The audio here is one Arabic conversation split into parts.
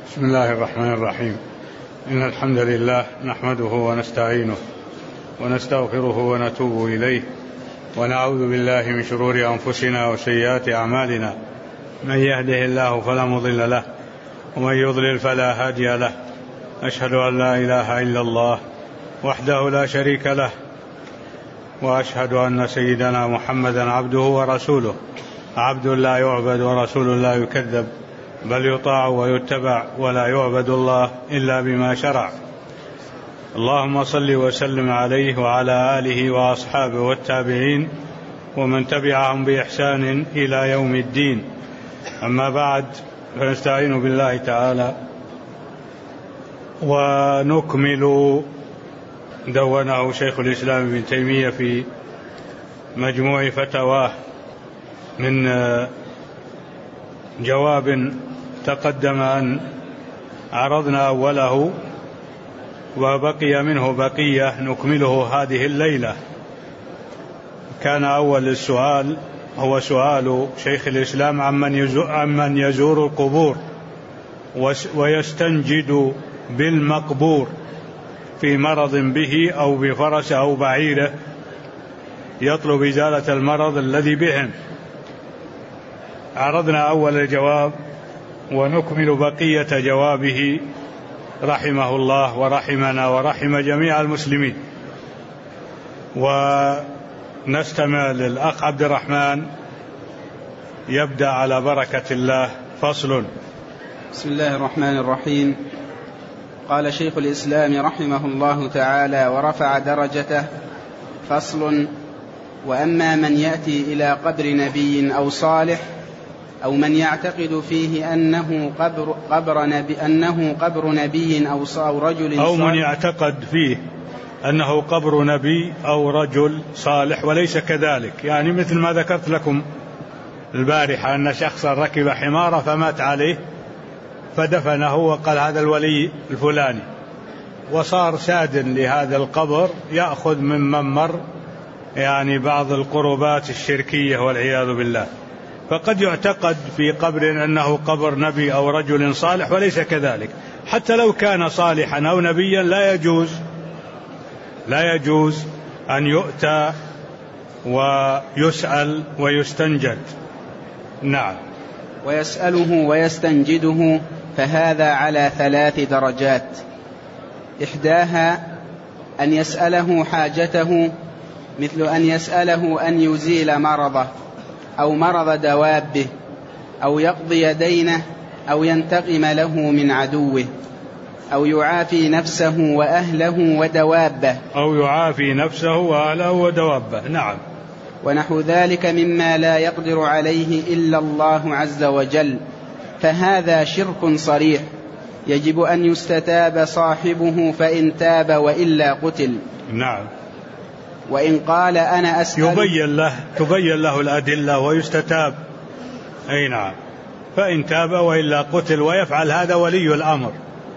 بسم الله الرحمن الرحيم. إن الحمد لله نحمده ونستعينه ونستغفره ونتوب إليه ونعوذ بالله من شرور أنفسنا وسيئات أعمالنا. من يهده الله فلا مضل له ومن يضلل فلا هادي له. أشهد أن لا إله إلا الله وحده لا شريك له، وأشهد أن سيدنا محمدا عبده ورسوله، عبد لا يعبد ورسول لا يكذب، بل يطاع ويتبع ولا يعبد الله إلا بما شرع. اللهم صل وسلم عليه وعلى آله وأصحابه والتابعين ومن تبعهم بإحسان إلى يوم الدين. أما بعد، فنستعين بالله تعالى ونكمل دونه شيخ الإسلام ابن تيمية في مجموع فتاواه من جواب تقدم أن عرضنا أوله وبقي منه بقية نكمله هذه الليلة. كان أول السؤال هو سؤال شيخ الإسلام عمن يزور القبور ويستنجد بالمقبور في مرض به أو بفرس أو بعيره، يطلب إزالة المرض الذي بهم. عرضنا أول الجواب ونكمل بقية جوابه رحمه الله ورحمنا ورحم جميع المسلمين. ونستمع للأخ عبد الرحمن يبدأ على بركة الله. فصل. بسم الله الرحمن الرحيم. قال شيخ الإسلام رحمه الله تعالى ورفع درجته: فصل. وأما من يأتي إلى قبر نبي أو صالح أو من يعتقد فيه أنه قبر نبي أو رجل صالح، أو من يعتقد فيه أنه قبر نبي أو رجل صالح وليس كذلك، يعني مثل ما ذكرت لكم البارحة أن شخصا ركب حمارة فمات عليه فدفنه وقال هذا الولي الفلاني، وصار ساد لهذا القبر يأخذ ممن مر يعني بعض القربات الشركية والعياذ بالله. فقد يعتقد في قبر أنه قبر نبي أو رجل صالح وليس كذلك، حتى لو كان صالحا أو نبيا لا يجوز أن يؤتى ويسأل ويستنجد. نعم. ويسأله ويستنجده، فهذا على 3 درجات. إحداها أن يسأله حاجته، مثل أن يسأله أن يزيل مرضه أو مرض دوابه أو يقضي دينه أو ينتقم له من عدوه أو يعافي نفسه وأهله ودوابه. نعم. ونحو ذلك مما لا يقدر عليه إلا الله عز وجل، فهذا شرك صريح يجب أن يستتاب صاحبه، فإن تاب وإلا قتل. نعم. وإن قال أنا أسأل تبين له الأدلة ويستتاب. أي نعم. فإن تاب وإلا قتل، ويفعل هذا ولي الأمر.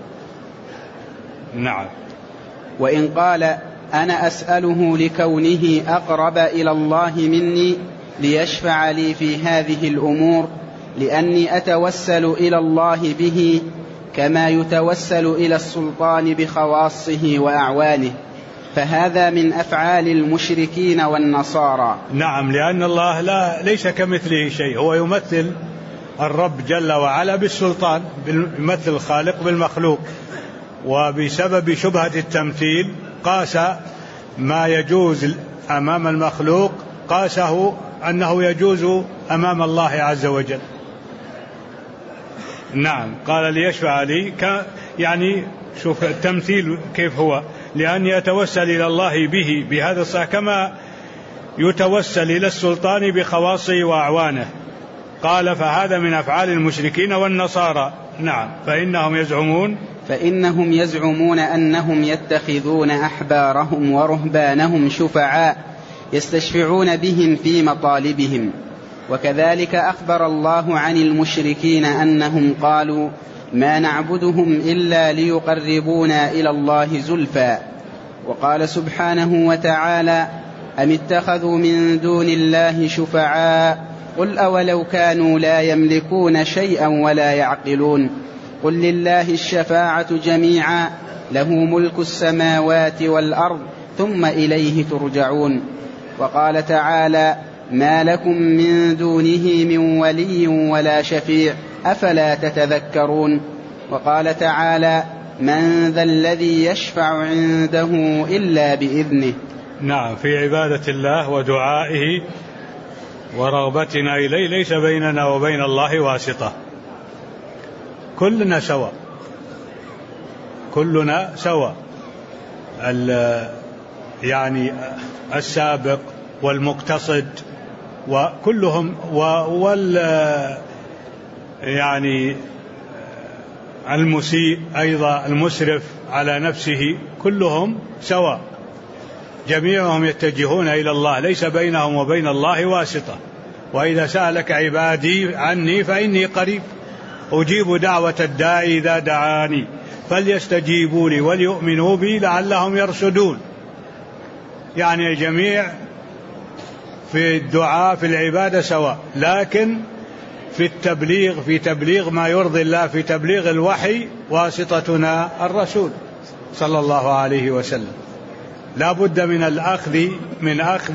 نعم. وإن قال أنا أسأله لكونه أقرب إلى الله مني ليشفع لي في هذه الأمور، لأني أتوسل إلى الله به كما يتوسل إلى السلطان بخواصه وأعوانه، فهذا من أفعال المشركين والنصارى. نعم، لأن الله ليس كمثله شيء، هو يمثل الرب جل وعلا بالسلطان، يمثل الخالق بالمخلوق، وبسبب شبهة التمثيل قاس ما يجوز أمام المخلوق قاسه أنه يجوز أمام الله عز وجل. نعم. قال ليشفع لي، يعني شوف التمثيل كيف هو، لأن يتوسل إلى الله به بهذا الصحة كما يتوسل إلى السلطان بخواصه وأعوانه. قال فهذا من أفعال المشركين والنصارى. نعم. فإنهم يزعمون أنهم يتخذون أحبارهم ورهبانهم شفعاء يستشفعون بهم في مطالبهم. وكذلك أخبر الله عن المشركين أنهم قالوا ما نعبدهم إلا ليقربونا إلى الله زلفى. وقال سبحانه وتعالى أم اتخذوا من دون الله شفعاء قل أولو كانوا لا يملكون شيئا ولا يعقلون قل لله الشفاعة جميعا له ملك السماوات والأرض ثم إليه ترجعون. وقال تعالى ما لكم من دونه من ولي ولا شفيع أفلا تتذكرون. وقال تعالى من ذا الذي يشفع عنده إلا بإذنه. نعم، في عبادة الله ودعائه ورغبتنا إليه ليس بيننا وبين الله واسطة، كلنا سواء، كلنا سواء، يعني السابق والمقتصد وكلهم يعني المسيء أيضا المسرف على نفسه، كلهم سواء، جميعهم يتجهون إلى الله، ليس بينهم وبين الله واسطة. وإذا سألك عبادي عني فإني قريب أجيب دعوة الداعي إذا دعاني فليستجيبوا لي وليؤمنوا بي لعلهم يرشدون. يعني الجميع في الدعاء في العبادة سواء، لكن في التبليغ، في تبليغ ما يرضي الله، في تبليغ الوحي واسطتنا الرسول صلى الله عليه وسلم. لا بد من أخذ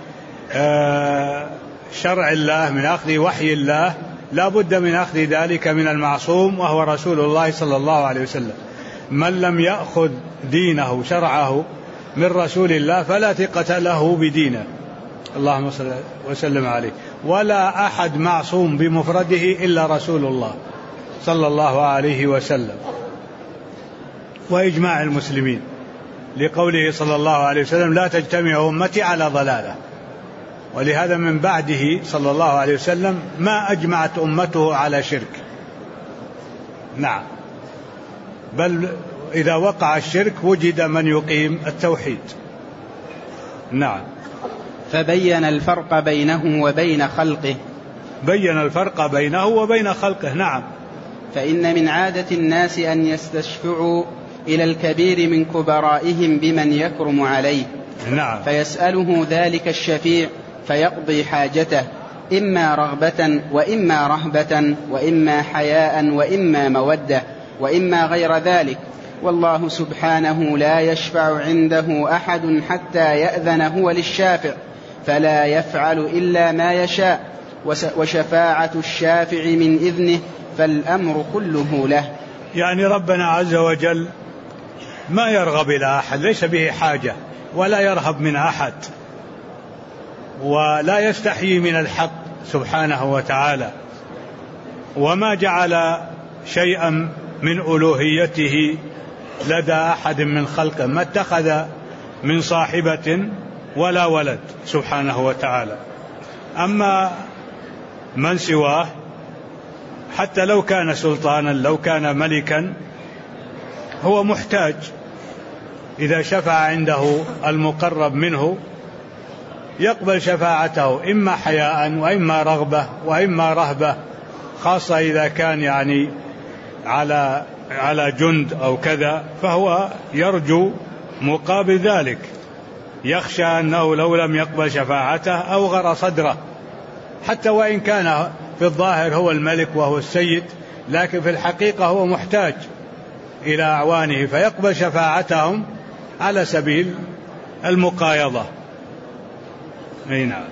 شرع الله، من أخذ وحي الله، لا بد من أخذ ذلك من المعصوم وهو رسول الله صلى الله عليه وسلم. من لم يأخذ دينه شرعه من رسول الله فلا ثقة له بدينه، اللهم صل وسلم عليه. ولا أحد معصوم بمفرده إلا رسول الله صلى الله عليه وسلم، وإجماع المسلمين لقوله صلى الله عليه وسلم لا تجتمع أمتي على ضلالة. ولهذا من بعده صلى الله عليه وسلم ما أجمعت أمته على شرك. نعم، بل إذا وقع الشرك وجد من يقيم التوحيد. نعم. فبين الفرق بينه وبين خلقه. بين الفرق بينه وبين خلقه. نعم. فإن من عادة الناس أن يستشفعوا إلى الكبير من كبرائهم بمن يكرم عليه. نعم. فيسأله ذلك الشفيع فيقضي حاجته، إما رغبة وإما رهبة وإما حياء وإما مودة وإما غير ذلك. والله سبحانه لا يشفع عنده أحد حتى يأذن هو للشافع، فلا يفعل إلا ما يشاء، وشفاعة الشافع من إذنه، فالأمر كله له. يعني ربنا عز وجل ما يرغب إلى أحد، ليس به حاجة ولا يرهب من أحد، ولا يستحيي من الحق سبحانه وتعالى. وما جعل شيئا من ألوهيته لدى أحد من خلقه، ما اتخذ من صاحبة ولا ولد سبحانه وتعالى. أما من سواه حتى لو كان سلطانا، لو كان ملكا، هو محتاج. إذا شفع عنده المقرب منه يقبل شفاعته، إما حياء وإما رغبة وإما رهبة، خاصة إذا كان يعني على جند أو كذا، فهو يرجو مقابل ذلك، يخشى أنه لو لم يقبل شفاعته أوغر صدره، حتى وإن كان في الظاهر هو الملك وهو السيد، لكن في الحقيقة هو محتاج إلى أعوانه، فيقبل شفاعتهم على سبيل المقايضة. نعم.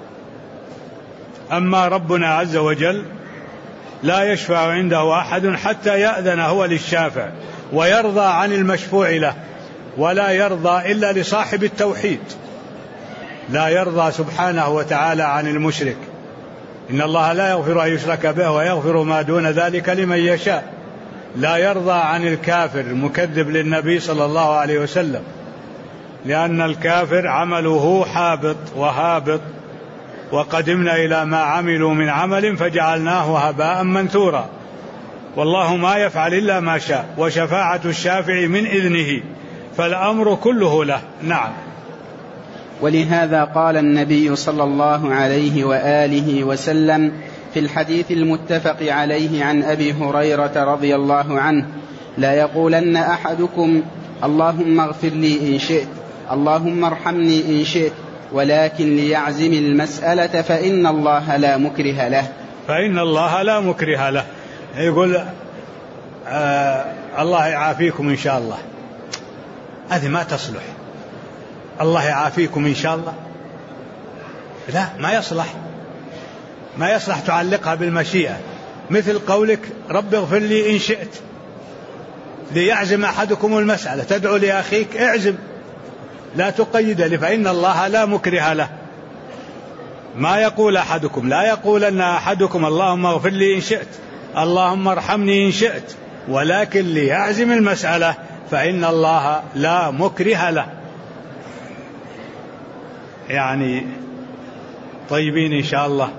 أما ربنا عز وجل لا يشفع عنده أحد حتى يأذن هو للشافع ويرضى عن المشفوع له، ولا يرضى إلا لصاحب التوحيد، لا يرضى سبحانه وتعالى عن المشرك. إن الله لا يغفر أن يشرك به ويغفر ما دون ذلك لمن يشاء. لا يرضى عن الكافر المكذب للنبي صلى الله عليه وسلم، لأن الكافر عمله حابط وهابط، وقدمنا إلى ما عملوا من عمل فجعلناه هباء منثورا. والله ما يفعل إلا ما شاء، وشفاعة الشافع من إذنه، فالأمر كله له. نعم. ولهذا قال النبي صلى الله عليه وآله وسلم في الحديث المتفق عليه عن أبي هريرة رضي الله عنه: لا يقولن أحدكم اللهم اغفر لي إن شئت، اللهم ارحمني إن شئت، ولكن ليعزم المسألة فإن الله لا مكره له. فإن الله لا مكره له. يقول الله يعافيكم إن شاء الله، هذه ما تصلح. الله يعافيكم إن شاء الله، لا، ما يصلح تعلقها بالمشيئة، مثل قولك رب اغفر لي إن شئت، ليعزم أحدكم المسألة، تدعو لأخيك اعزم، لا تقيد له، فإن الله لا مكره له. ما يقول أحدكم، لا يقول أن أحدكم اللهم اغفر لي إن شئت، اللهم ارحمني إن شئت، ولكن ليعزم المسألة، فإن الله لا مكره له. يعني طيبين إن شاء الله،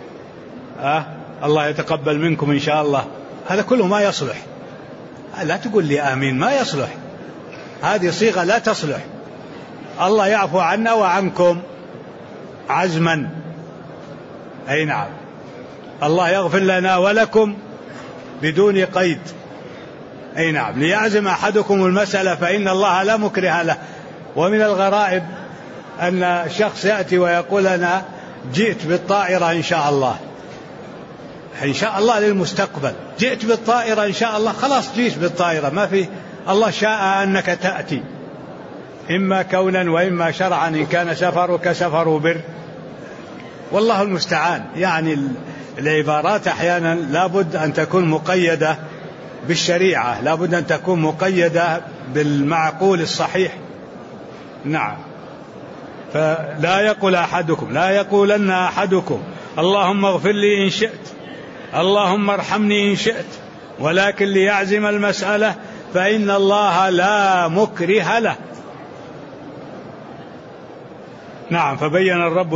الله يتقبل منكم إن شاء الله، هذا كله ما يصلح. لا تقول لي آمين، ما يصلح، هذه صيغة لا تصلح. الله يعفو عنا وعنكم عزما، أي نعم، الله يغفر لنا ولكم بدون قيد، أي نعم، ليعزم أحدكم المسألة فإن الله لا مكره له. ومن الغرائب أن شخص يأتي ويقول أنا جئت بالطائرة إن شاء الله، إن شاء الله للمستقبل، جئت بالطائرة إن شاء الله، خلاص جئت بالطائرة، ما في، الله شاء أنك تأتي، إما كونا وإما شرعا، إن كان سفرك سفر بر، والله المستعان. يعني العبارات أحيانا لابد أن تكون مقيدة بالشريعة، لابد أن تكون مقيدة بالمعقول الصحيح. نعم، فلا يقول أحدكم، لا يقولن أحدكم اللهم اغفر لي إن شئت، اللهم ارحمني إن شئت، ولكن ليعزم المسألة، فإن الله لا مكره له. نعم، فبين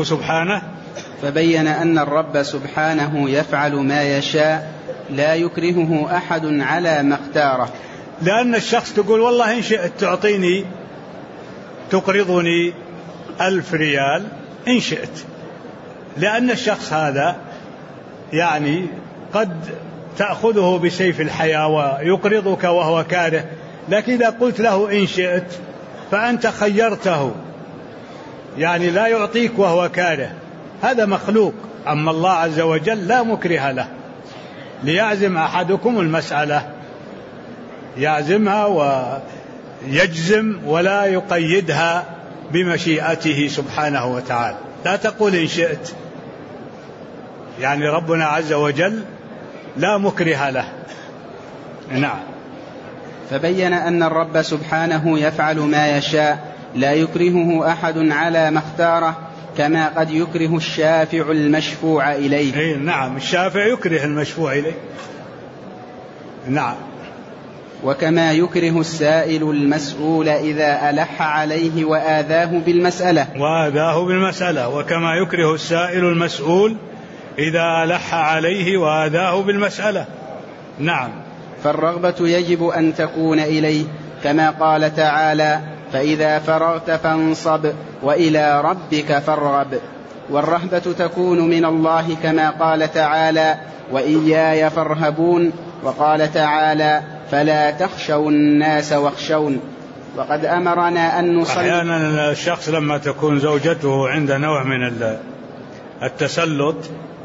أن الرب سبحانه يفعل ما يشاء، لا يكرهه أحد على ما اختاره. لأن الشخص تقول والله إن شئت تعطيني، تقرضني 1000 ريال إن شئت، لأن الشخص هذا يعني قد تأخذه بسيف الحياة ويقرضك وهو كاره، لكن إذا قلت له إن شئت فأنت خيرته، يعني لا يعطيك وهو كاره، هذا مخلوق. أما الله عز وجل لا مكره له، ليعزم أحدكم المسألة، يعزمها ويجزم ولا يقيدها بمشيئته سبحانه وتعالى. لا تقول إن شئت، يعني ربنا عز وجل لا مكره له. نعم، فبين أن الرب سبحانه يفعل ما يشاء، لا يكرهه أحد على ما اختاره، كما قد يكره الشافع المشفوع إليه. نعم، الشافع يكره المشفوع إليه. نعم، وكما يكره السائل المسؤول إذا ألح عليه وآذاه بالمسألة. وكما يكره السائل المسؤول إذا ألح عليه وآذاه بالمسألة. نعم، فالرغبة يجب أن تكون إليه، كما قال تعالى فإذا فرغت فانصب وإلى ربك فارغب. والرهبة تكون من الله، كما قال تعالى وإياي فارهبون، وقال تعالى فلا تخشوا الناس واخشون. وقد أمرنا أن نصلي. أحيانا الشخص لما تكون زوجته عند نوع من التسلط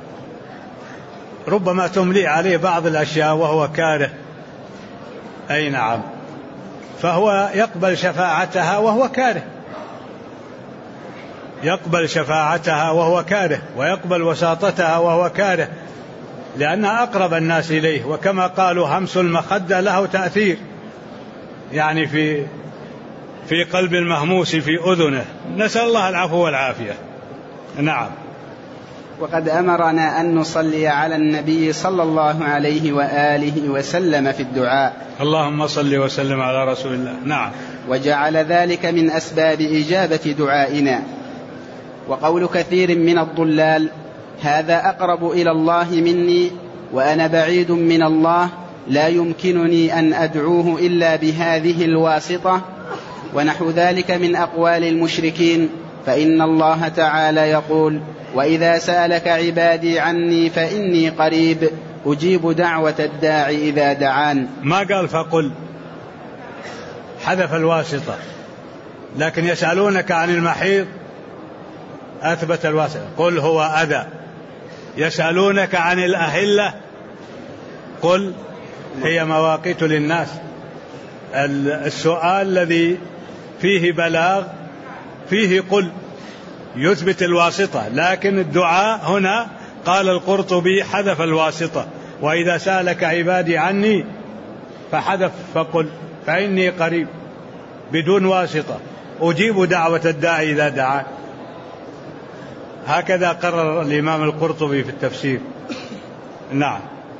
ربما تملي عليه بعض الأشياء وهو كاره، أي نعم، فهو يقبل شفاعتها وهو كاره، يقبل شفاعتها وهو كاره، ويقبل وساطتها وهو كاره، لأنها أقرب الناس إليه. وكما قالوا همس المخدة له تأثير، يعني في قلب المهموس في أذنه. نسأل الله العفو والعافية. نعم. وقد أمرنا أن نصلي على النبي صلى الله عليه وآله وسلم في الدعاء. اللهم صل وسلم على رسول الله. نعم. وجعل ذلك من أسباب إجابة دعائنا. وقول كثير من الضلال هذا أقرب إلى الله مني وأنا بعيد من الله، لا يمكنني أن أدعوه إلا بهذه الواسطة، ونحو ذلك من أقوال المشركين. فإن الله تعالى يقول وإذا سألك عبادي عني فإني قريب أجيب دعوة الداعي إذا دعان. ما قال فقل، حذف الواسطة، لكن يسألونك عن المحيض أثبت الواسطة، قل هو أذى. يسألونك عن الأهلة قل هي مواقيت للناس. السؤال الذي فيه بلاغ فيه قل يثبت الواسطة، لكن الدعاء هنا قال القرطبي حذف الواسطة، وإذا سألك عبادي عني فحذف فقل فإني قريب بدون واسطة أجيب دعوة الداعي إذا دعا. هكذا قرر الإمام القرطبي في التفسير. نعم.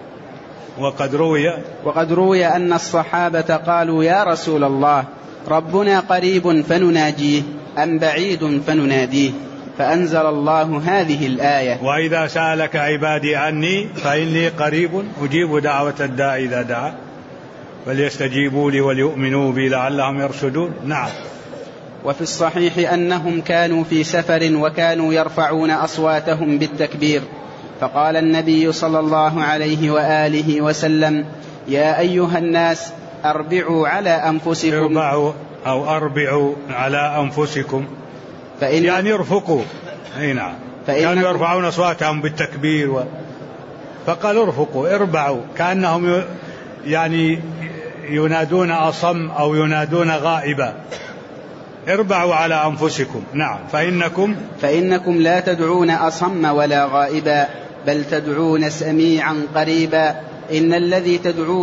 وقد روي أن الصحابة قالوا يا رسول الله ربنا قريب فنناجيه أم بعيد فنناديه، فأنزل الله هذه الآية وإذا سألك عبادي عني فإني قريب أجيب دعوة الداعي إذا دعا فليستجيبوا لي وليؤمنوا بي لعلهم يرشدون. نعم. وفي الصحيح أنهم كانوا في سفر وكانوا يرفعون أصواتهم بالتكبير، فقال النبي صلى الله عليه وآله وسلم يا أيها الناس أربعوا على أنفسكم، أربعوا على أنفسكم يعني ارفقوا. نعم. كانوا يرفعون أصواتهم بالتكبير فقال ارفقوا اربعوا، كأنهم يعني ينادون أصم أو ينادون غائبا. اربعوا على أنفسكم. نعم. فإنكم لا تدعون أصم ولا غائبا بل تدعون سميعا قريبا، إن الذي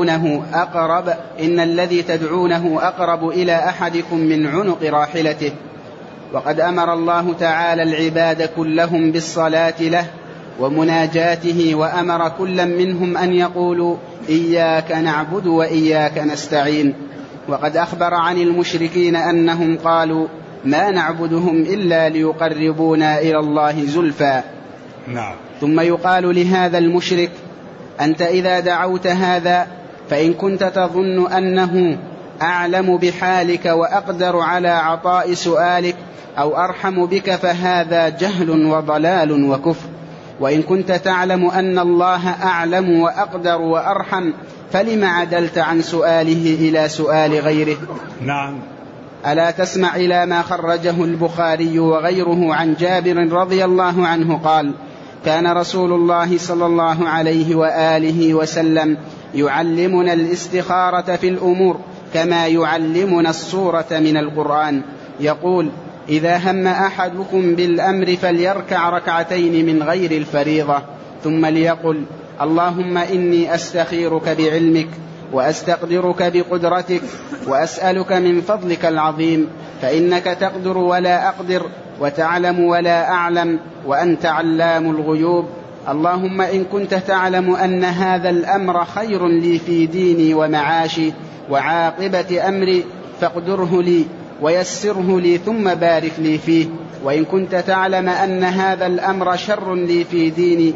تدعونه أقرب إلى أحدكم من عنق راحلته. وقد أمر الله تعالى العباد كلهم بالصلاة له ومناجاته، وأمر كلا منهم أن يقولوا إياك نعبد وإياك نستعين. وقد أخبر عن المشركين أنهم قالوا ما نعبدهم إلا ليقربونا إلى الله زلفى. نعم. ثم يقال لهذا المشرك أنت إذا دعوت هذا فإن كنت تظن أنه أعلم بحالك وأقدر على عطاء سؤالك أو أرحم بك فهذا جهل وضلال وكفر، وإن كنت تعلم أن الله أعلم وأقدر وأرحم فلم عدلت عن سؤاله إلى سؤال غيره. نعم. ألا تسمع إلى ما خرجه البخاري وغيره عن جابر رضي الله عنه قال كان رسول الله صلى الله عليه وآله وسلم يعلمنا الاستخارة في الأمور كما يعلمنا السورة من القرآن، يقول إذا هم أحدكم بالأمر فليركع ركعتين من غير الفريضة ثم ليقل اللهم إني أستخيرك بعلمك وأستقدرك بقدرتك وأسألك من فضلك العظيم، فإنك تقدر ولا أقدر وتعلم ولا أعلم وأنت علام الغيوب. اللهم إن كنت تعلم أن هذا الأمر خير لي في ديني ومعاشي وعاقبة أمري فاقدره لي ويسره لي ثم بارك لي فيه، وإن كنت تعلم أن هذا الأمر شر لي في ديني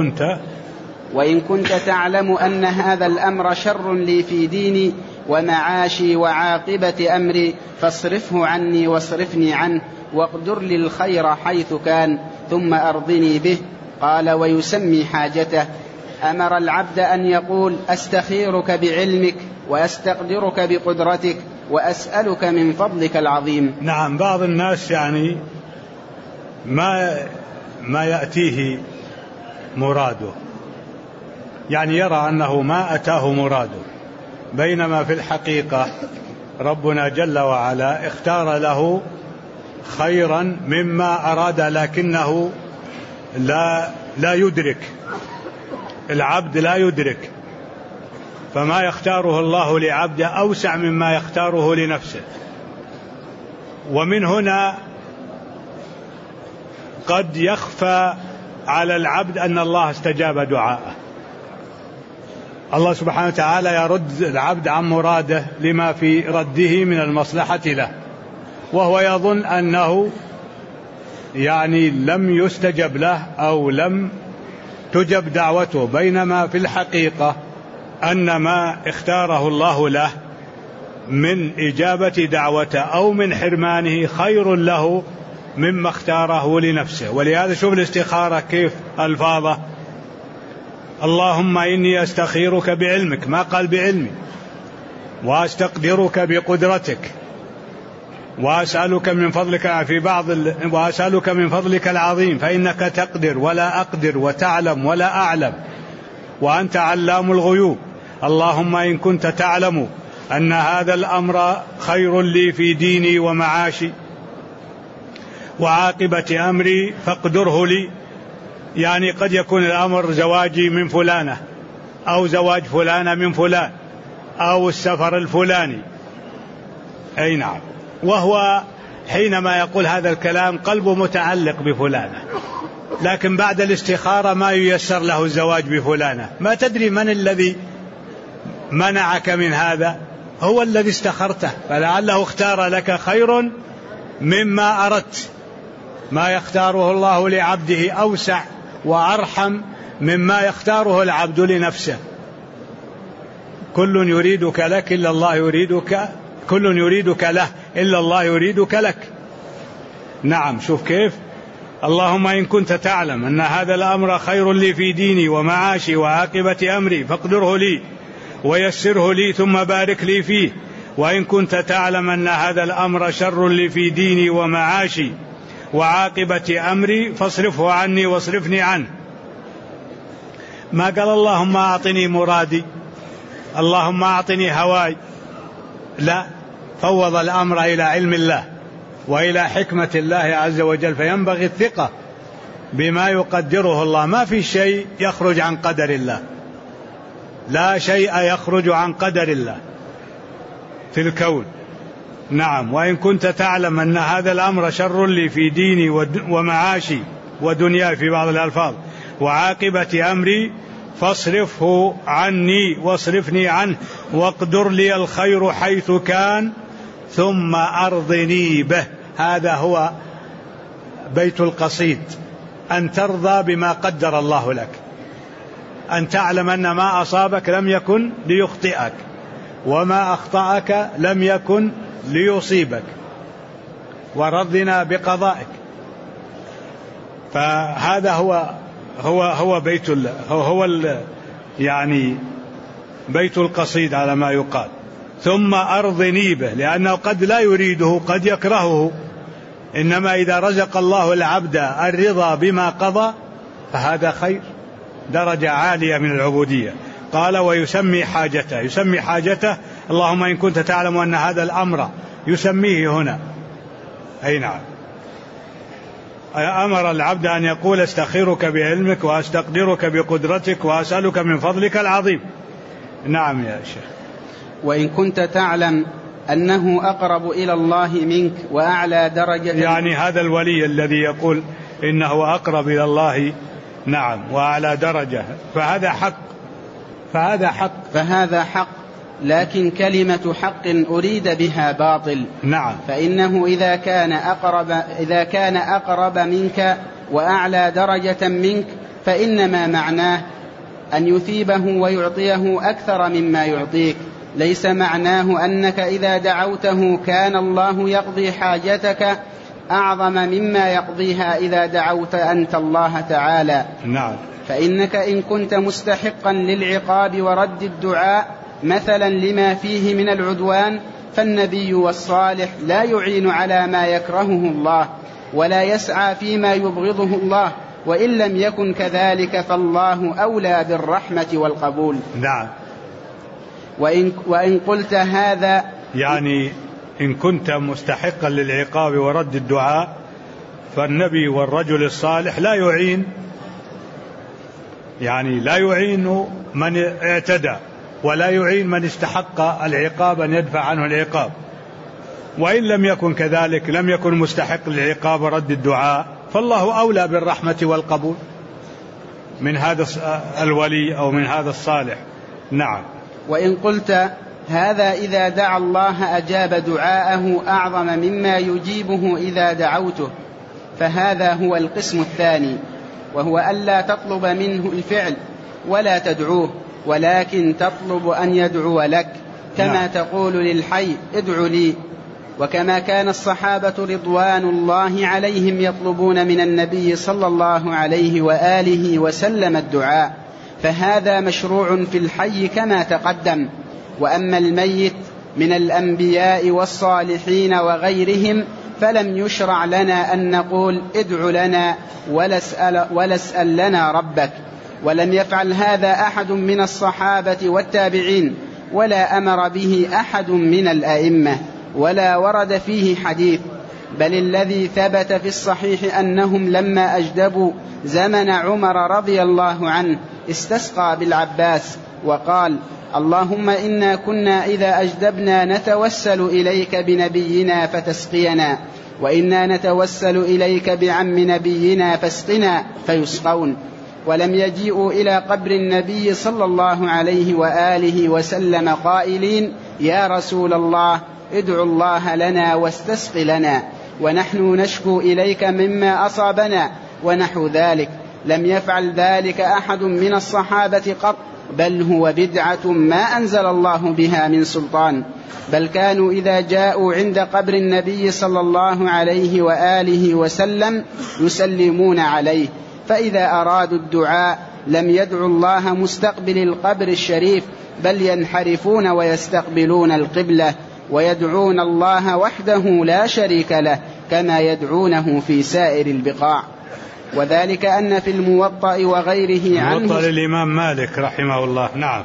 وإن كنت تعلم أن هذا الأمر شر لي في ديني ومعاشي وعاقبة أمري فاصرفه عني واصرفني عنه واقدر لي الخير حيث كان ثم أرضني به. قال ويسمي حاجته. أمر العبد أن يقول أستخيرك بعلمك وأستقدرك بقدرتك وأسألك من فضلك العظيم. نعم. بعض الناس يعني ما يأتيه مراده، يعني يرى أنه ما أتاه مراده، بينما في الحقيقة ربنا جل وعلا اختار له خيرا مما أراد، لكنه لا يدرك، العبد لا يدرك، فما يختاره الله لعبده أوسع مما يختاره لنفسه. ومن هنا قد يخفى على العبد أن الله استجاب دعاءه. الله سبحانه وتعالى يرد العبد عن مراده لما في رده من المصلحة له، وهو يظن أنه يعني لم يستجب له أو لم تجب دعوته، بينما في الحقيقة أن ما اختاره الله له من إجابة دعوته أو من حرمانه خير له مما اختاره لنفسه. ولهذا شوف الاستخارة كيف ألفاظه، اللهم إني أستخيرك بعلمك، ما قال بعلمي، وأستقدرك بقدرتك وأسألك من فضلك وأسألك من فضلك العظيم، فإنك تقدر ولا أقدر وتعلم ولا أعلم وأنت علام الغيوب. اللهم إن كنت تعلم أن هذا الأمر خير لي في ديني ومعاشي وعاقبة أمري فاقدره لي. يعني قد يكون الأمر زواجي من فلانة أو زواج فلانة من فلان أو السفر الفلاني، أي نعم، وهو حينما يقول هذا الكلام قلبه متعلق بفلانة، لكن بعد الاستخارة ما ييسر له الزواج بفلانة. ما تدري من الذي منعك من هذا، هو الذي استخرته، فلعله اختار لك خير مما أردت. ما يختاره الله لعبده أوسع وأرحم مما يختاره العبد لنفسه. كل يريدك لك إلا الله يريدك، كل يريدك له إلا الله يريدك لك. نعم، شوف كيف. اللهم إن كنت تعلم أن هذا الأمر خير لي في ديني ومعاشي وعاقبة أمري فاقدره لي ويسره لي ثم بارك لي فيه. وإن كنت تعلم أن هذا الأمر شر لي في ديني ومعاشي وعاقبة أمري فاصرفه عني واصرفني عنه. ما قال اللهم أعطني مرادي، اللهم أعطني هواي، لا، فوض الأمر إلى علم الله وإلى حكمة الله عز وجل. فينبغي الثقة بما يقدره الله، ما في شيء يخرج عن قدر الله، لا شيء يخرج عن قدر الله في الكون. نعم. وإن كنت تعلم أن هذا الأمر شر لي في ديني ومعاشي ودنياي في بعض الألفاظ وعاقبة أمري فاصرفه عني واصرفني عنه واقدر لي الخير حيث كان ثم أرضني به. هذا هو بيت القصيد، أن ترضى بما قدر الله لك، أن تعلم أن ما أصابك لم يكن ليخطئك وما أخطأك لم يكن ليصيبك، ورضنا بقضائك. فهذا هو بيت يعني بيت القصيد على ما يقال. ثم أرضني به، لأنه قد لا يريده، قد يكرهه، إنما إذا رزق الله العبد الرضا بما قضى فهذا خير، درجة عالية من العبودية. قال ويسمي حاجته، يسمي حاجته. اللهم إن كنت تعلم أن هذا الأمر، يسميه هنا، أي نعم. أمر العبد أن يقول استخيرك بعلمك وأستقدرك بقدرتك وأسألك من فضلك العظيم. نعم يا شيخ. وإن كنت تعلم أنه أقرب إلى الله منك وأعلى درجة، يعني هذا الولي الذي يقول إنه أقرب إلى الله، نعم، وأعلى درجة، فهذا حق، لكن كلمة حق أريد بها باطل. نعم. فإنه إذا كان أقرب منك وأعلى درجة منك فإنما معناه أن يثيبه ويعطيه أكثر مما يعطيك، ليس معناه أنك إذا دعوته كان الله يقضي حاجتك أعظم مما يقضيها إذا دعوت أنت الله تعالى. نعم. فإنك إن كنت مستحقا للعقاب ورد الدعاء مثلا لما فيه من العدوان، فالنبي والصالح لا يعين على ما يكرهه الله ولا يسعى فيما يبغضه الله، وإن لم يكن كذلك فالله أولى بالرحمة والقبول. نعم. وإن قلت هذا، يعني إن كنت مستحقا للعقاب ورد الدعاء فالنبي والرجل الصالح لا يعين، يعني لا يعين من اعتدى ولا يعين من استحق العقاب أن يدفع عنه العقاب. وإن لم يكن كذلك، لم يكن مستحق للعقاب ورد الدعاء، فالله أولى بالرحمة والقبول من هذا الولي أو من هذا الصالح. نعم. وإن قلت هذا إذا دعا الله أجاب دعاءه أعظم مما يجيبه إذا دعوته، فهذا هو القسم الثاني، وهو ألا تطلب منه الفعل ولا تدعوه، ولكن تطلب أن يدعو لك، كما تقول للحي ادعو لي. وكما كان الصحابة رضوان الله عليهم يطلبون من النبي صلى الله عليه وآله وسلم الدعاء، فهذا مشروع في الحي كما تقدم. وأما الميت من الأنبياء والصالحين وغيرهم فلم يشرع لنا أن نقول ادع لنا ولا اسأل لنا ربك، ولم يفعل هذا أحد من الصحابة والتابعين، ولا أمر به أحد من الأئمة، ولا ورد فيه حديث. بل الذي ثبت في الصحيح أنهم لما أجدبوا زمن عمر رضي الله عنه استسقى بالعباس وقال: اللهم إنا كنا إذا أجدبنا نتوسل إليك بنبينا فتسقينا، وإنا نتوسل إليك بعم نبينا فاسقنا، فيسقون. ولم يجيئوا إلى قبر النبي صلى الله عليه وآله وسلم قائلين: يا رسول الله ادعوا الله لنا واستسق لنا، ونحن نشكو إليك مما أصابنا، ونحو ذلك. لم يفعل ذلك أحد من الصحابة قط، بل هو بدعة ما أنزل الله بها من سلطان. بل كانوا إذا جاءوا عند قبر النبي صلى الله عليه وآله وسلم يسلمون عليه، فإذا أرادوا الدعاء لم يدعوا الله مستقبل القبر الشريف، بل ينحرفون ويستقبلون القبلة، ويدعون الله وحده لا شريك له، كما يدعونه في سائر البقاع. وذلك أن في الموطأ وغيره عنه الإمام مالك رحمه الله، نعم،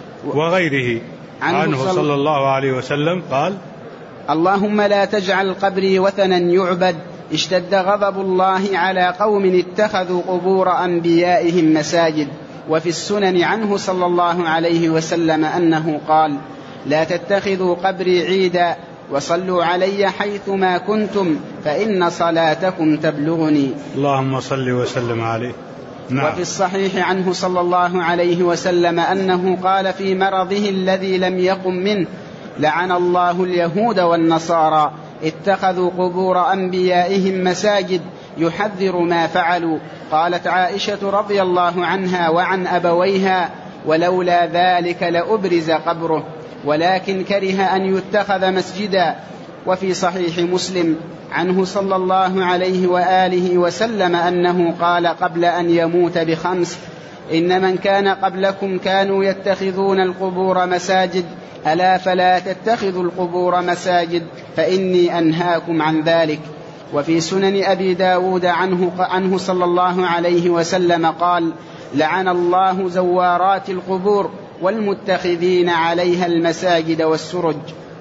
وغيره عنه صلى الله عليه وسلم قال: اللهم لا تجعل قبري وثنا يعبد، اشتد غضب الله على قوم اتخذوا قبور أنبيائهم مساجد. وفي السنن عنه صلى الله عليه وسلم أنه قال: لا تتخذوا قبري عيدا، وصلوا علي حيثما كنتم، فإن صلاتكم تبلغني. اللهم صل وسلم عليه. نعم. وفي الصحيح عنه صلى الله عليه وسلم أنه قال في مرضه الذي لم يقم منه: لعن الله اليهود والنصارى اتخذوا قبور أنبيائهم مساجد، يحذر ما فعلوا. قالت عائشة رضي الله عنها وعن أبويها: ولولا ذلك لأبرز قبره، ولكن كره أن يتخذ مسجدا. وفي صحيح مسلم عنه صلى الله عليه وآله وسلم أنه قال قبل أن يموت ب5: إن من كان قبلكم كانوا يتخذون القبور مساجد، ألا فلا تتخذوا القبور مساجد، فإني أنهاكم عن ذلك. وفي سنن أبي داود عنه صلى الله عليه وسلم قال: لعن الله زوارات القبور والمتخذين عليها المساجد والسرج.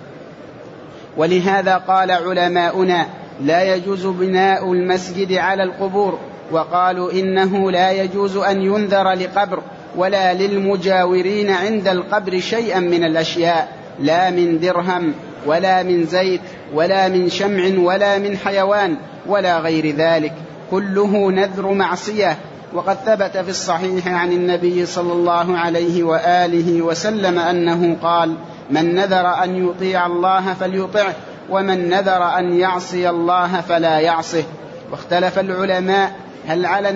ولهذا قال علماؤنا: لا يجوز بناء المسجد على القبور، وقالوا إنه لا يجوز أن ينذر لقبر ولا للمجاورين عند القبر شيئا من الأشياء، لا من درهم ولا من زيت ولا من شمع ولا من حيوان ولا غير ذلك، كله نذر معصية. وقد ثبت في الصحيح عن النبي صلى الله عليه وآله وسلم أنه قال: من نذر أن يطيع الله فليطعه، ومن نذر أن يعصي الله فلا يعصه. واختلف العلماء هل على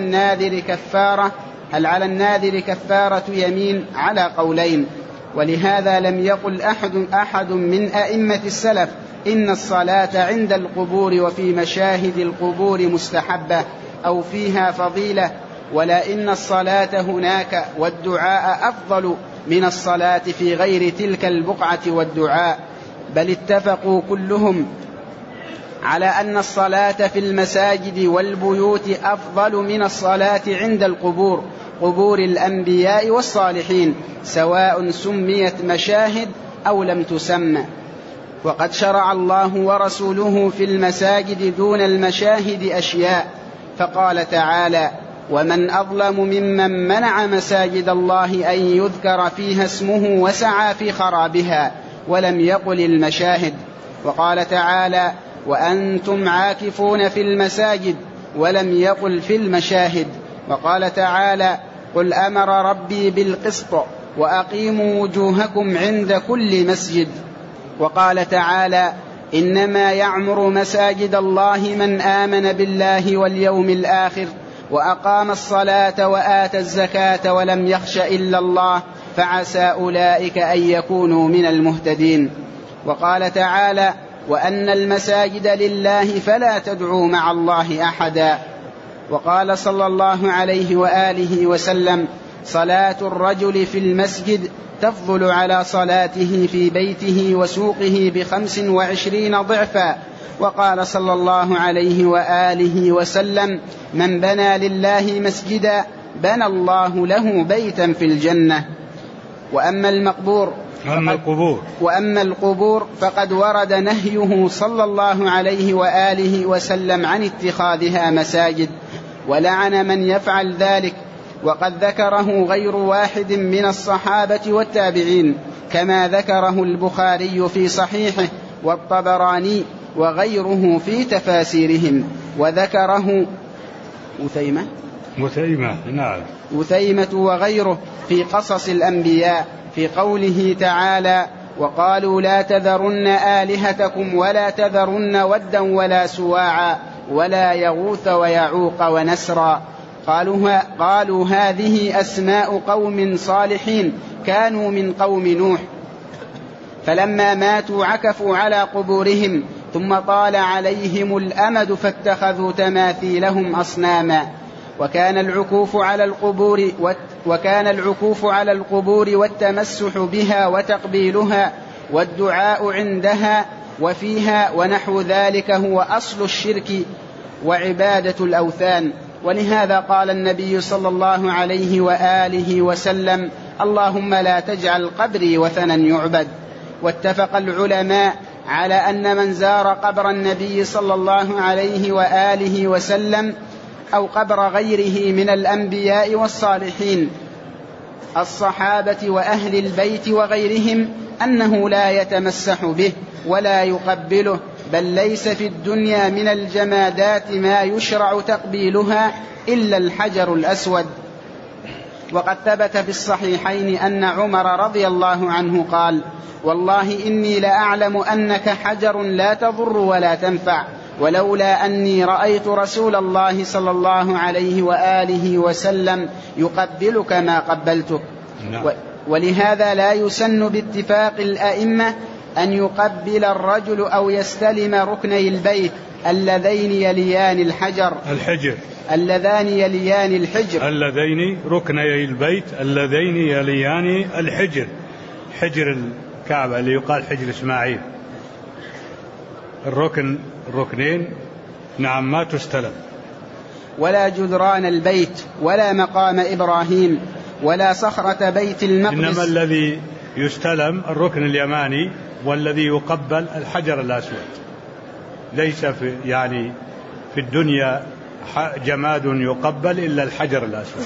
الناذر كفارة يمين، على قولين. ولهذا لم يقل أحد من أئمة السلف إن الصلاة عند القبور وفي مشاهد القبور مستحبة أو فيها فضيلة، ولا إن الصلاة هناك والدعاء أفضل من الصلاة في غير تلك البقعة والدعاء، بل اتفقوا كلهم على أن الصلاة في المساجد والبيوت أفضل من الصلاة عند القبور، قبور الأنبياء والصالحين، سواء سميت مشاهد أو لم تسمى. وقد شرع الله ورسوله في المساجد دون المشاهد أشياء، فقال تعالى: ومن أظلم ممن منع مساجد الله أن يذكر فيها اسمه وسعى في خرابها، ولم يقل المشاهد. وقال تعالى: وأنتم عاكفون في المساجد، ولم يقل في المشاهد. وقال تعالى: قل أمر ربي بالقسط وأقيموا وجوهكم عند كل مسجد. وقال تعالى: إنما يعمر مساجد الله من آمن بالله واليوم الآخر وأقام الصلاة وآتى الزكاة ولم يخش إلا الله، فعسى أولئك أن يكونوا من المهتدين. وقال تعالى: وأن المساجد لله فلا تدعوا مع الله أحدا. وقال صلى الله عليه وآله وسلم: صلاة الرجل في المسجد تفضل على صلاته في بيته وسوقه 25 ضعفا. وقال صلى الله عليه وآله وسلم: من بنى لله مسجدا بنى الله له بيتا في الجنة. وأما القبور فقد ورد نهيه صلى الله عليه وآله وسلم عن اتخاذها مساجد، ولعن من يفعل ذلك، وقد ذكره غير واحد من الصحابة والتابعين، كما ذكره البخاري في صحيحه والطبراني وغيره في تفاسيرهم. وذكره أثيمة وغيره في قصص الأنبياء في قوله تعالى: وقالوا لا تذرن آلهتكم ولا تذرن ودا ولا سواعا ولا يغوث ويعوق ونسرا. قالوا هذه أسماء قوم صالحين كانوا من قوم نوح، فلما ماتوا عكفوا على قبورهم، ثم طال عليهم الأمد فاتخذوا تماثيلهم أصناما. وكان العكوف على القبور والتمسح بها وتقبيلها والدعاء عندها وفيها ونحو ذلك هو أصل الشرك وعبادة الأوثان. ولهذا قال النبي صلى الله عليه وآله وسلم: اللهم لا تجعل قبري وثنا يعبد. واتفق العلماء على أن من زار قبر النبي صلى الله عليه وآله وسلم أو قبر غيره من الأنبياء والصالحين الصحابة وأهل البيت وغيرهم أنه لا يتمسح به ولا يقبله، بل ليس في الدنيا من الجمادات ما يشرع تقبيلها إلا الحجر الأسود. وقد ثبت في الصحيحين أن عمر رضي الله عنه قال: والله إني لأعلم أنك حجر لا تضر ولا تنفع، ولولا أني رأيت رسول الله صلى الله عليه وآله وسلم يقبلك ما قبلتك. ولهذا لا يسن باتفاق الأئمة أن يقبل الرجل أو يستلم ركني البيت اللذين يليان الحجر، حجر الكعبة اللي يقال حجر إسماعيل. الركنين نعم ما تستلم. ولا جدران البيت ولا مقام إبراهيم ولا صخرة بيت المقدس، إنما الذي يستلم الركن اليماني، والذي يقبل الحجر الأسود. ليس في الدنيا جماد يقبل إلا الحجر الأسود.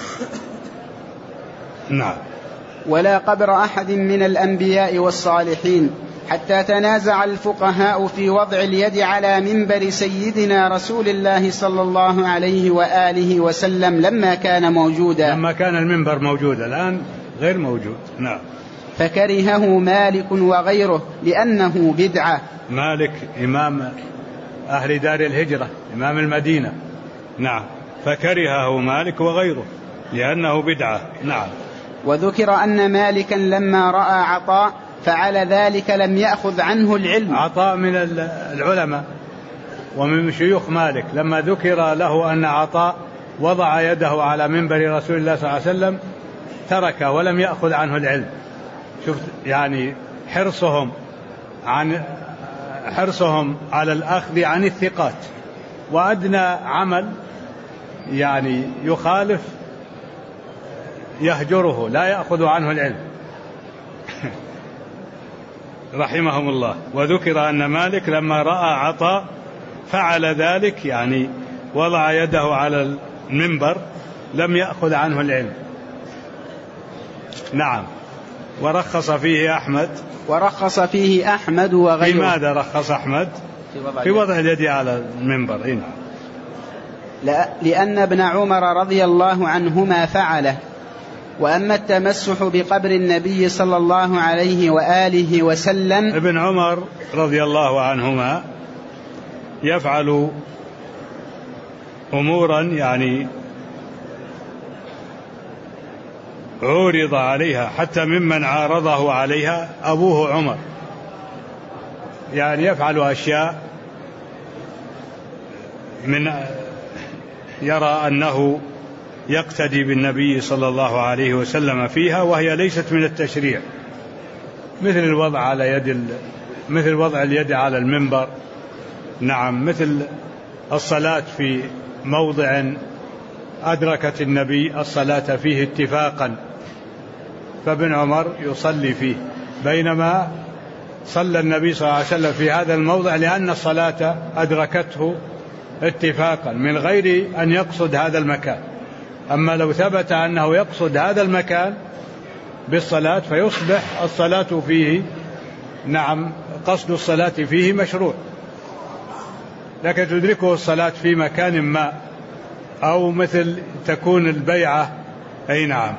نعم. ولا قبر أحد من الأنبياء والصالحين، حتى تنازع الفقهاء في وضع اليد على منبر سيدنا رسول الله صلى الله عليه وآله وسلم لما كان المنبر موجودا، الآن غير موجود. نعم. فكرهه مالك وغيره لأنه بدعة. مالك إمام أهل دار الهجرة، إمام المدينة. نعم. فكرهه مالك وغيره لأنه بدعة. نعم. وذكر أن مالكا لما رأى عطاء فعل ذلك لم يأخذ عنه العلم. عطاء من العلماء ومن شيوخ مالك، لما ذكر له أن عطاء وضع يده على منبر رسول الله صلى الله عليه وسلم ترك ولم يأخذ عنه العلم. شفت حرصهم على الأخذ عن الثقات، وأدنى عمل يخالف يهجره لا يأخذ عنه العلم. رحمهم الله. وذكر أن مالك لما رأى عطاء فعل ذلك، وضع يده على المنبر لم يأخذ عنه العلم. نعم. ورخص فيه أحمد وغيره. لماذا رخص أحمد؟ في وضع اليد على المنبر. لأن ابن عمر رضي الله عنهما فعله. وأما التمسح بقبر النبي صلى الله عليه وآله وسلم، ابن عمر رضي الله عنهما يفعل أمورا عورض عليها، حتى ممن عارضه عليها أبوه عمر، يفعل أشياء يرى أنه يقتدي بالنبي صلى الله عليه وسلم فيها، وهي ليست من التشريع، مثل وضع اليد على المنبر. نعم. مثل الصلاة في موضع أدركت النبي الصلاة فيه اتفاقا، فابن عمر يصلي فيه، بينما صلى النبي صلى الله عليه وسلم في هذا الموضع لأن الصلاة أدركته اتفاقا من غير أن يقصد هذا المكان. أما لو ثبت أنه يقصد هذا المكان بالصلاة فيصبح الصلاة فيه، نعم، قصد الصلاة فيه مشروع، لكن تدركه الصلاة في مكان ما، أو مثل تكون البيعة، أي نعم.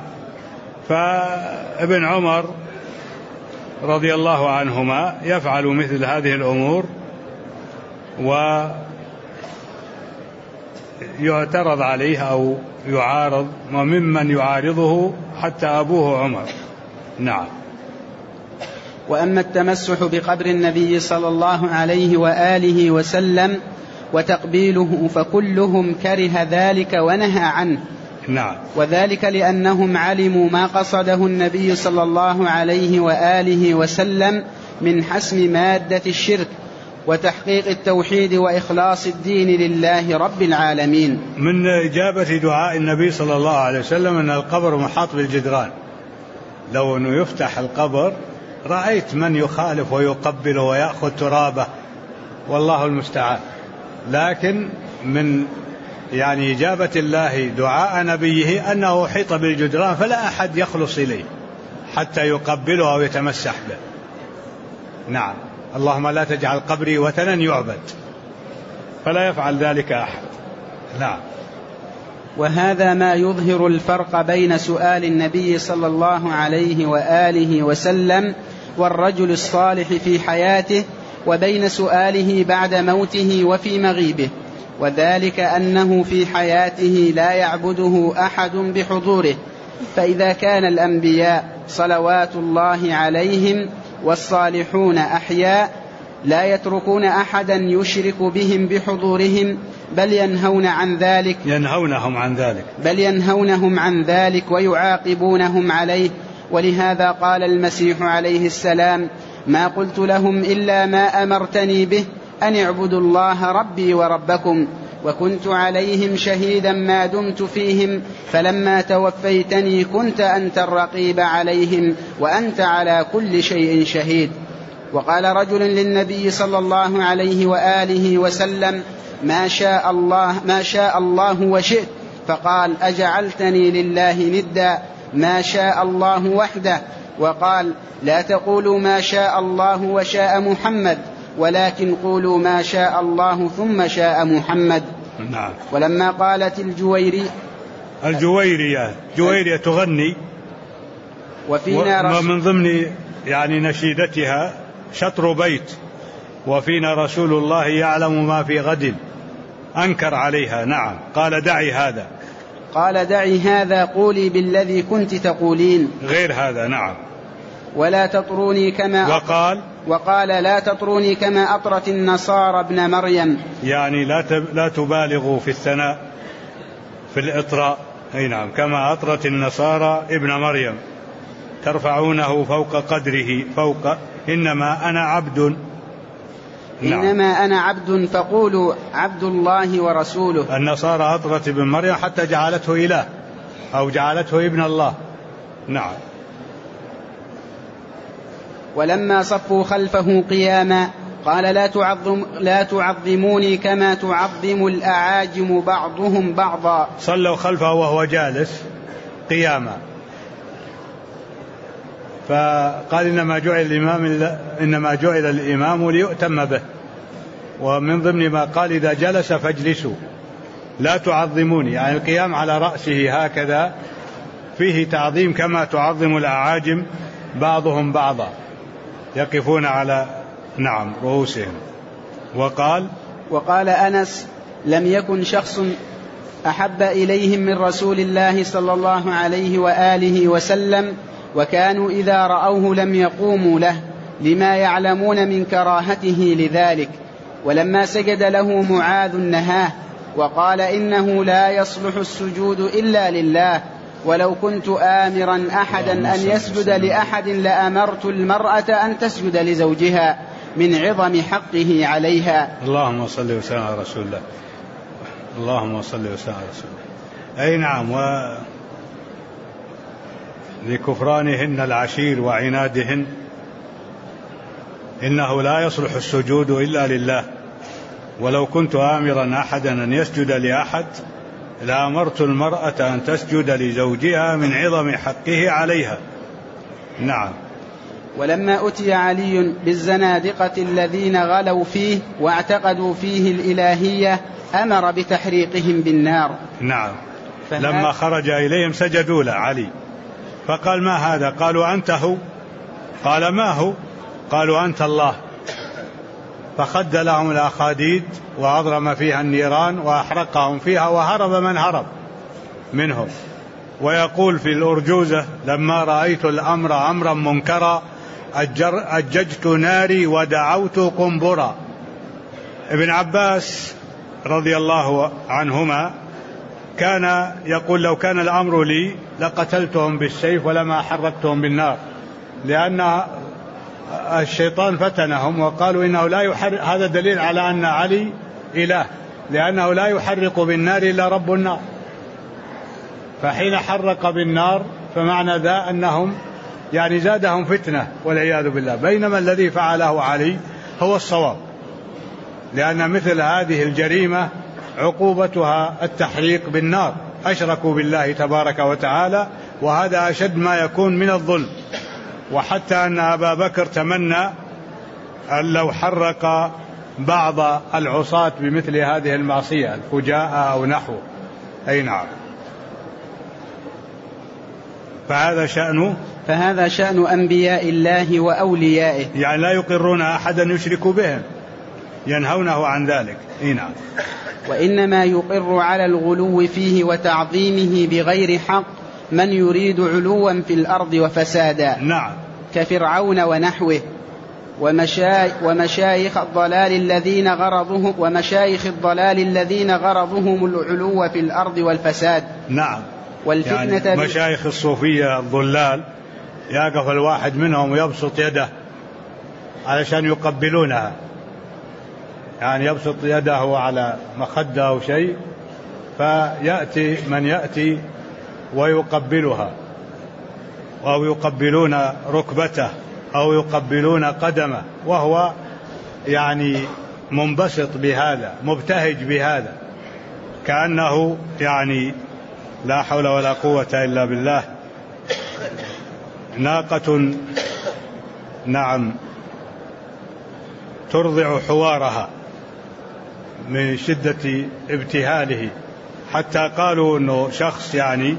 فابن عمر رضي الله عنهما يفعل مثل هذه الأمور ويعترض عليه أو يعارض، وممن يعارضه حتى أبوه عمر. نعم. وأما التمسح بقبر النبي صلى الله عليه وآله وسلم وتقبيله فكلهم كره ذلك ونهى عنه. نعم. وذلك لأنهم علموا ما قصده النبي صلى الله عليه وآله وسلم من حسم مادة الشرك وتحقيق التوحيد وإخلاص الدين لله رب العالمين. من إجابة دعاء النبي صلى الله عليه وسلم أن القبر محاط بالجدران، لو أنه يفتح القبر رأيت من يخالف ويقبله ويأخذ ترابه، والله المستعان. لكن من يعني إجابة الله دعاء نبيه أنه حيط بالجدران، فلا أحد يخلص إليه حتى يقبله أو يتمسح به. نعم. اللهم لا تجعل قبري وثنا يعبد، فلا يفعل ذلك أحد. نعم. وهذا ما يظهر الفرق بين سؤال النبي صلى الله عليه وآله وسلم والرجل الصالح في حياته وبين سؤاله بعد موته وفي مغيبه، وذلك أنه في حياته لا يعبده أحد بحضوره، فإذا كان الأنبياء صلوات الله عليهم والصالحون أحياء لا يتركون أحدا يشرك بهم بحضورهم، بل ينهونهم عن ذلك ويعاقبونهم عليه. ولهذا قال المسيح عليه السلام: ما قلت لهم إلا ما أمرتني به أن اعبدوا الله ربي وربكم، وكنت عليهم شهيدا ما دمت فيهم، فلما توفيتني كنت أنت الرقيب عليهم وأنت على كل شيء شهيد. وقال رجل للنبي صلى الله عليه وآله وسلم: ما شاء الله وشئت، فقال: أجعلتني لله ندا، ما شاء الله وحده. وقال: لا تقولوا ما شاء الله وشاء محمد، ولكن قولوا ما شاء الله ثم شاء محمد. نعم. ولما قالت الجويرية تغني، ومن ضمن يعني نشيدتها شطر بيت: وفينا رسول الله يعلم ما في غد، أنكر عليها. نعم. قال: دعي هذا قولي بالذي كنت تقولين غير هذا. نعم. ولا تطروني كما وقال لا تطروني كما أطرت النصارى ابن مريم، يعني لا تبالغوا في الثناء في الإطراء. أي نعم. كما أطرت النصارى ابن مريم، ترفعونه فوق قدره، إنما أنا عبد. نعم. إنما أنا عبد فقولوا عبد الله ورسوله. النصارى أطرت ابن مريم حتى جعلته إله أو جعلته ابن الله. نعم. ولما صفوا خلفه قياما قال: لا تعظموني كما تعظم الأعاجم بعضهم بعضا. صلوا خلفه وهو جالس قياما، فقال: إنما جعل الإمام ليؤتم به. ومن ضمن ما قال: إذا جلس فاجلسوا، لا تعظموني، يعني القيام على رأسه هكذا فيه تعظيم كما تعظم الأعاجم بعضهم بعضا، يقفون على رؤوسهم. وقال أنس: لم يكن شخص أحب إليهم من رسول الله صلى الله عليه وآله وسلم، وكانوا إذا رأوه لم يقوموا له، لما يعلمون من كراهته لذلك. ولما سجد له معاذ نهاه وقال: إنه لا يصلح السجود إلا لله، ولو كنت آمرا أحدا أن يسجد لأحد لأمرت المرأة أن تسجد لزوجها من عظم حقه عليها. اللهم صل وسلم على رسول الله. اللهم صل وسلم على رسول الله. أي نعم. لكفرانهن العشير وعنادهن إنه لا يصلح السجود إلا لله، ولو كنت آمرا أحدا أن يسجد لأحد لأمرت المرأة أن تسجد لزوجها من عظم حقه عليها. نعم. ولما أتي علي بالزنادقة الذين غلوا فيه واعتقدوا فيه الإلهية أمر بتحريقهم بالنار. نعم. لما خرج إليهم سجدوا له علي، فقال ما هذا؟ قالوا أنت هو؟ قال ما هو؟ قالوا أنت الله. فخد لهم الأخاديد وأضرم فيها النيران وأحرقهم فيها وهرب من هرب منهم. ويقول في الأرجوزة لما رأيت الأمر أمرا منكرا أججت ناري ودعوت قنبرا. ابن عباس رضي الله عنهما كان يقول لو كان الأمر لي لقتلتهم بالسيف ولما حرقتهم بالنار، لأن الشيطان فتنهم وقالوا إنه لا يحرق. هذا دليل على أن علي إله، لأنه لا يحرق بالنار إلا رب النار، فحين حرق بالنار فمعنى ذا أنهم يعني زادهم فتنة والعياذ بالله، بينما الذي فعله علي هو الصواب، لأن مثل هذه الجريمة عقوبتها التحريق بالنار، أشركوا بالله تبارك وتعالى، وهذا أشد ما يكون من الظلم. وحتى أن أبا بكر تمنى أن لو حرق بعض العصاة بمثل هذه المعصية الفجاء أو نحوه. أي نعم. فهذا شأن أنبياء الله وأوليائه، يعني لا يقرون أحدا يشرك بهم، ينهونه عن ذلك. أي نعم. وإنما يقر على الغلو فيه وتعظيمه بغير حق من يريد علوا في الأرض وفسادا. نعم. كفرعون ونحوه ومشايخ الضلال الذين غرضهم العلو في الأرض والفساد. نعم. يعني مشايخ الصوفية الضلال يقف الواحد منهم ويبسط يده علشان يقبلونها، يعني يبسط يده على مخدة أو شيء فيأتي من يأتي ويقبلها، أو يقبلون ركبته أو يقبلون قدمه، وهو يعني منبسط بهذا، مبتهج بهذا، كأنه يعني لا حول ولا قوة إلا بالله. ناقة نعم ترضع حوارها من شدة ابتهاله، حتى قالوا أنه شخص يعني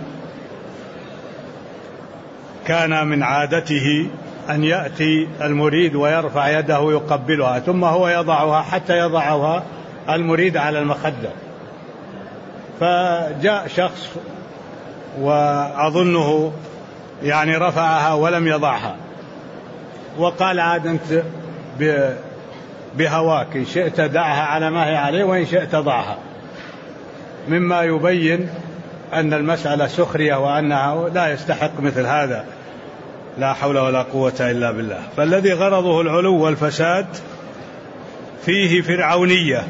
كان من عادته أن يأتي المريد ويرفع يده يقبلها ثم هو يضعها حتى يضعها المريد على المخدة. فجاء شخص وأظنه يعني رفعها ولم يضعها، وقال عاد أنت بهواك، إن شئت دعها على ما هي عليه وإن شئت ضعها، مما يبين أن المسألة سخرية وأنها لا يستحق مثل هذا. لا حول ولا قوة إلا بالله. فالذي غرضه العلو والفساد فيه فرعونية،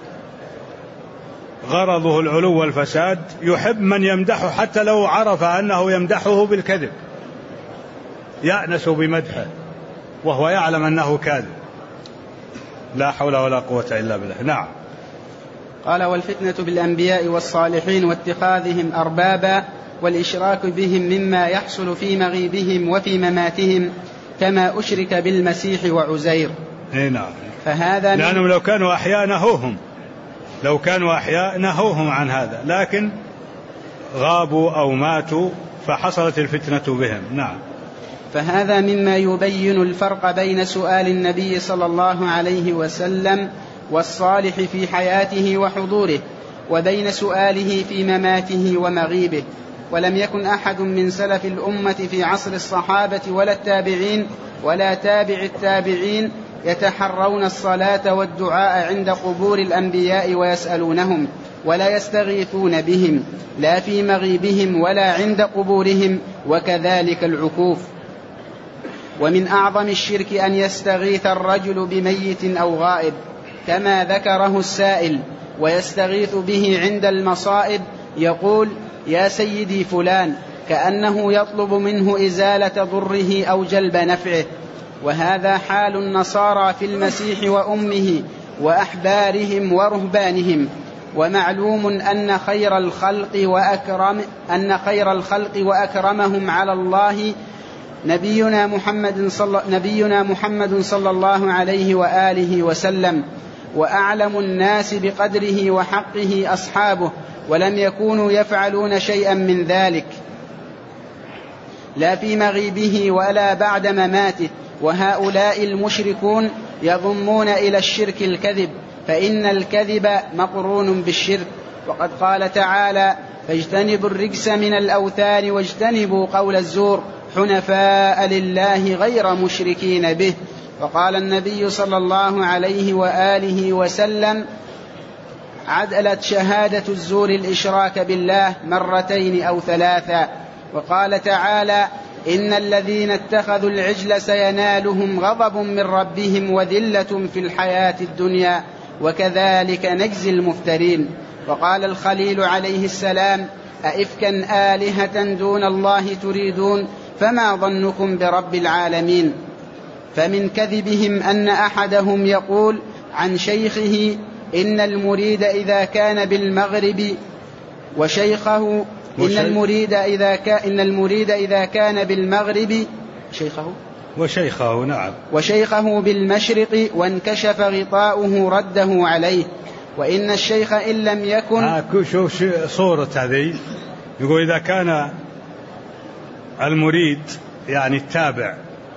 غرضه العلو والفساد، يحب من يمدحه حتى لو عرف أنه يمدحه بالكذب، يأنس بمدحه وهو يعلم أنه كاذب. لا حول ولا قوة إلا بالله. نعم. قال: والفتنة بالأنبياء والصالحين واتخاذهم أربابا والإشراك بهم مما يحصل في مغيبهم وفي مماتهم، كما أشرك بالمسيح وعزير. نعم. فهذا لأنهم لو كانوا أحياء نهوهم عن هذا، لكن غابوا أو ماتوا فحصلت الفتنة بهم. نعم. فهذا مما يبين الفرق بين سؤال النبي صلى الله عليه وسلم والصالح في حياته وحضوره، وبين سؤاله في مماته ومغيبه. ولم يكن أحد من سلف الأمة في عصر الصحابة ولا التابعين ولا تابع التابعين يتحرون الصلاة والدعاء عند قبور الأنبياء ويسألونهم ولا يستغيثون بهم، لا في مغيبهم ولا عند قبورهم، وكذلك العكوف. ومن أعظم الشرك أن يستغيث الرجل بميت أو غائب كما ذكره السائل، ويستغيث به عند المصائب، يقول: يا سيدي فلان، كأنه يطلب منه إزالة ضره أو جلب نفعه. وهذا حال النصارى في المسيح وأمه وأحبارهم ورهبانهم. ومعلوم أن خير الخلق وأكرمهم على الله نبينا محمد صلى الله عليه وآله وسلم، وأعلم الناس بقدره وحقه أصحابه، ولم يكونوا يفعلون شيئا من ذلك لا في مغيبه ولا بعد مماته. وهؤلاء المشركون يضمون إلى الشرك الكذب، فإن الكذب مقرون بالشرك. وقد قال تعالى: فاجتنبوا الرجس من الأوثان واجتنبوا قول الزور حنفاء لله غير مشركين به. وقال النبي صلى الله عليه وآله وسلم: عدلت شهادة الزور الإشراك بالله مرتين أو ثلاثا. وقال تعالى: إن الذين اتخذوا العجل سينالهم غضب من ربهم وذلة في الحياة الدنيا وكذلك نجزي المفترين. وقال الخليل عليه السلام: أئفكا آلهة دون الله تريدون فما ظنكم برب العالمين. فمن كذبهم أن أحدهم يقول عن شيخه: إن المريد إذا كان بالمغرب وشيخه إن المريد إذا كان بالمغرب وشيخه نعم وشيخه بالمشرق وانكشف غطاؤه رده عليه. وإن الشيخ إن لم يكن شوف صورة هذه، يقول إذا كان المريد يعني التابع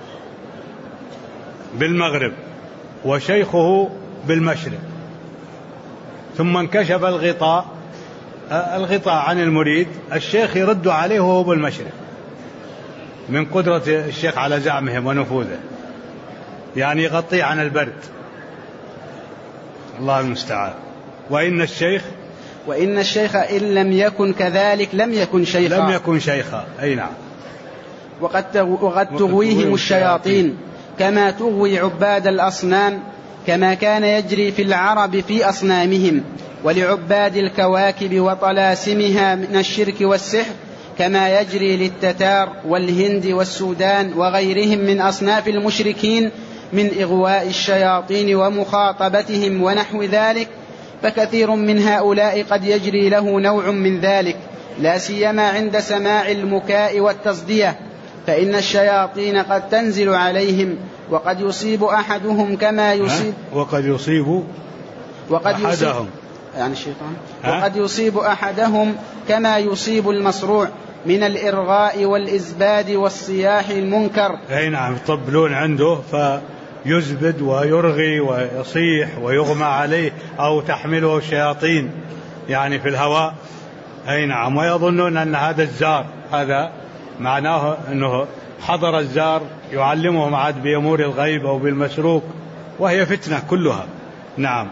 بالمغرب وشيخه بالمشرق، ثم انكشف الغطاء عن المريد، الشيخ يرد عليه وهو بالمشرق من قدرة الشيخ على زعمهم ونفوذه، يعني يغطيه عن البرد. الله المستعان. وإن الشيخ إن لم يكن كذلك لم يكن شيخا أي نعم. وقد تغويهم الشياطين كما تغوي عباد الأصنام، كما كان يجري في العرب في أصنامهم، ولعباد الكواكب وطلاسمها من الشرك والسحر، كما يجري للتتار والهند والسودان وغيرهم من أصناف المشركين من إغواء الشياطين ومخاطبتهم ونحو ذلك. فكثير من هؤلاء قد يجري له نوع من ذلك، لا سيما عند سماع المكاء والتصدية، فإن الشياطين قد تنزل عليهم، وقد يصيب أحدهم كما يصيب وقد يصيب أحدهم كما يصيب المصروع من الإرغاء والإزباد والصياح المنكر. أي نعم، يطبلون عنده فيزبد ويرغي ويصيح ويغمى عليه أو تحمله الشياطين يعني في الهواء. أي نعم، ويظنون أن هذا الزار، هذا معناه أنه حضر الزار يعلمهم عاد بأمور الغيب أو بالمسروق، وهي فتنة كلها. نعم.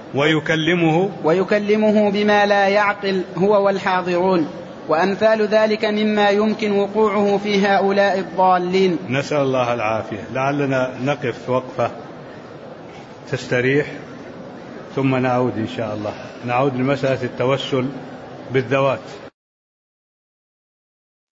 ويكلمه بما لا يعقل هو والحاضرون، وأمثال ذلك مما يمكن وقوعه في هؤلاء الضالين. نسأل الله العافية. لعلنا نقف وقفة تستريح ثم نعود إن شاء الله، نعود لمسألة التوسل بالذوات.